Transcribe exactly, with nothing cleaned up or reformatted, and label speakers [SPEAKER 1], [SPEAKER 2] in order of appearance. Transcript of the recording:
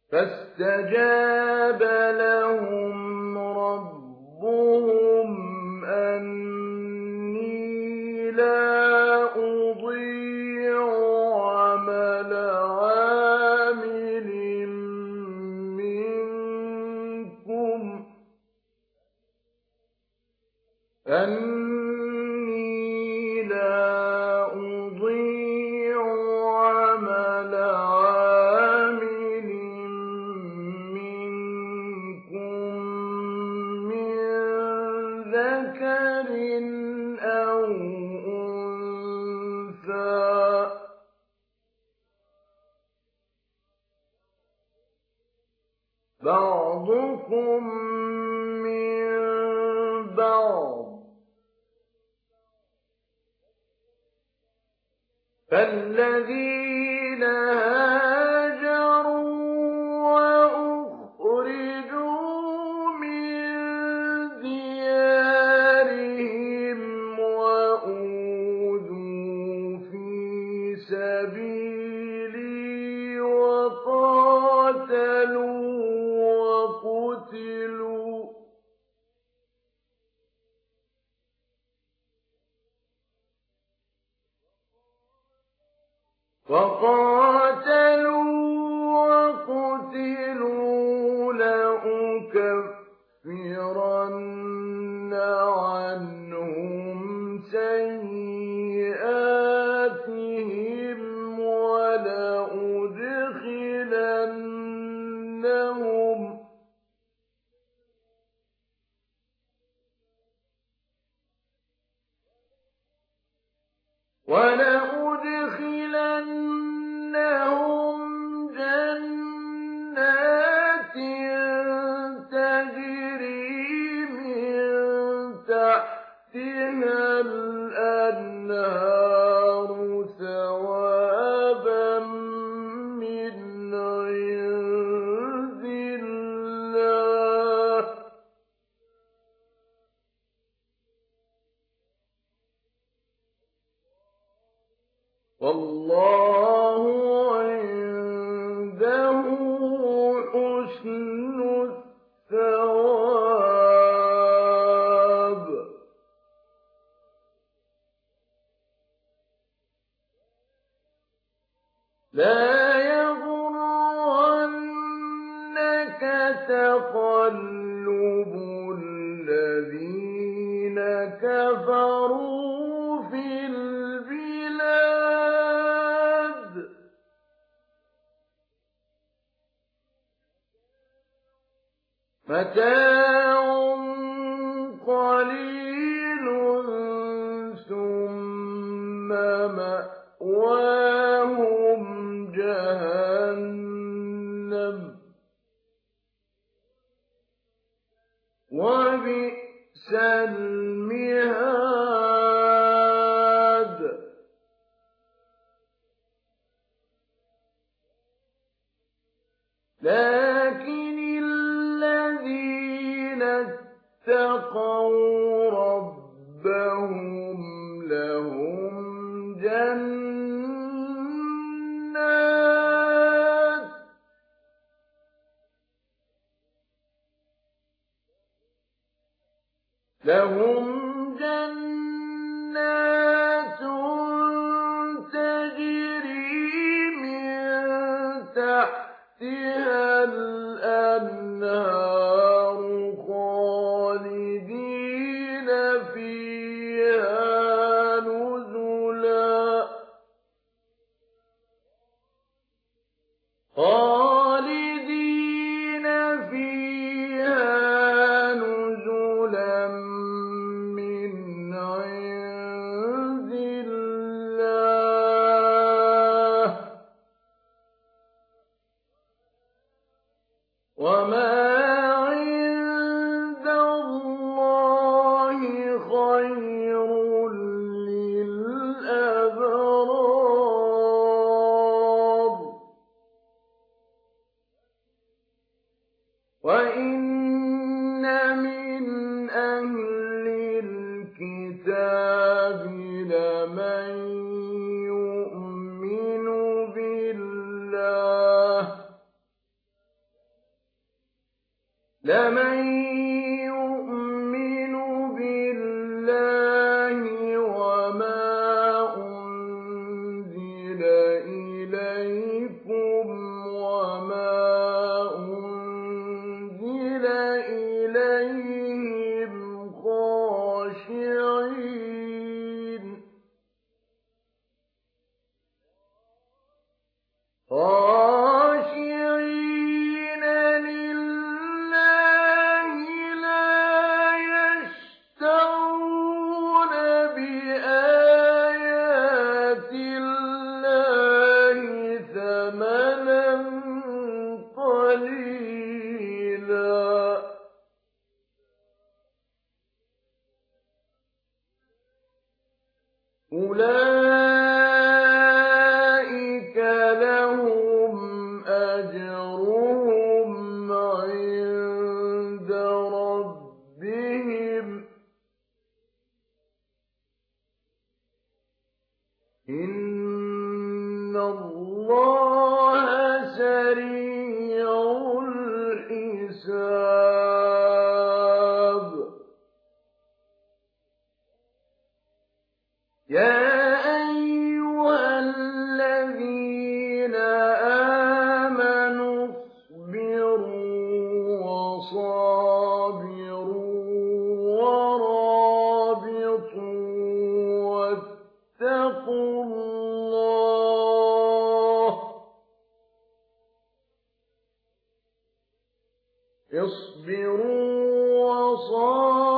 [SPEAKER 1] فاستجاب لهم ربهم أني لا أضيع عمل عامل منكم أني لا أضيع عمل عامل منكم من ذكر أو أنثى بعضكم من بعض فالذين هاجروا وأخرجوا من ديارهم وأوذوا في سبيلي وقاتلوا وقتلوا وقاتلوا وقتلوا لأكفرن عنهم سيئاتهم ولأدخلنهم ولأدخلنهم جنات تجري من تحتها الأنهار ثوابا من عند الله والله عنده حسن الثواب لا يغرنك تقلب الذين كفروا في البلاد متاع قليل ثم مأواهم جهنم وبئس المهاد لكن الذين اتقوا ربهم لهم جنات لهم جنات تجري من تحتها الأنهار خالدين فيها نزلا خالدين فيها نزلا من عند الله وما عند الله خير للأبرار وإن من أهل الكتاب لمن يؤمن بالله لمن يؤمن بالله وما أنزل إليكم وما أنزل إليهم خاشعين خاشعين لله لا يشترون بآيات الله ثمنا قليلا أولئك لهم أجرهم عند ربهم إن الله سريع الحساب يا أيها الذين آمنوا اصبروا وصابروا ورابطوا واتقوا الله اصبروا وصابروا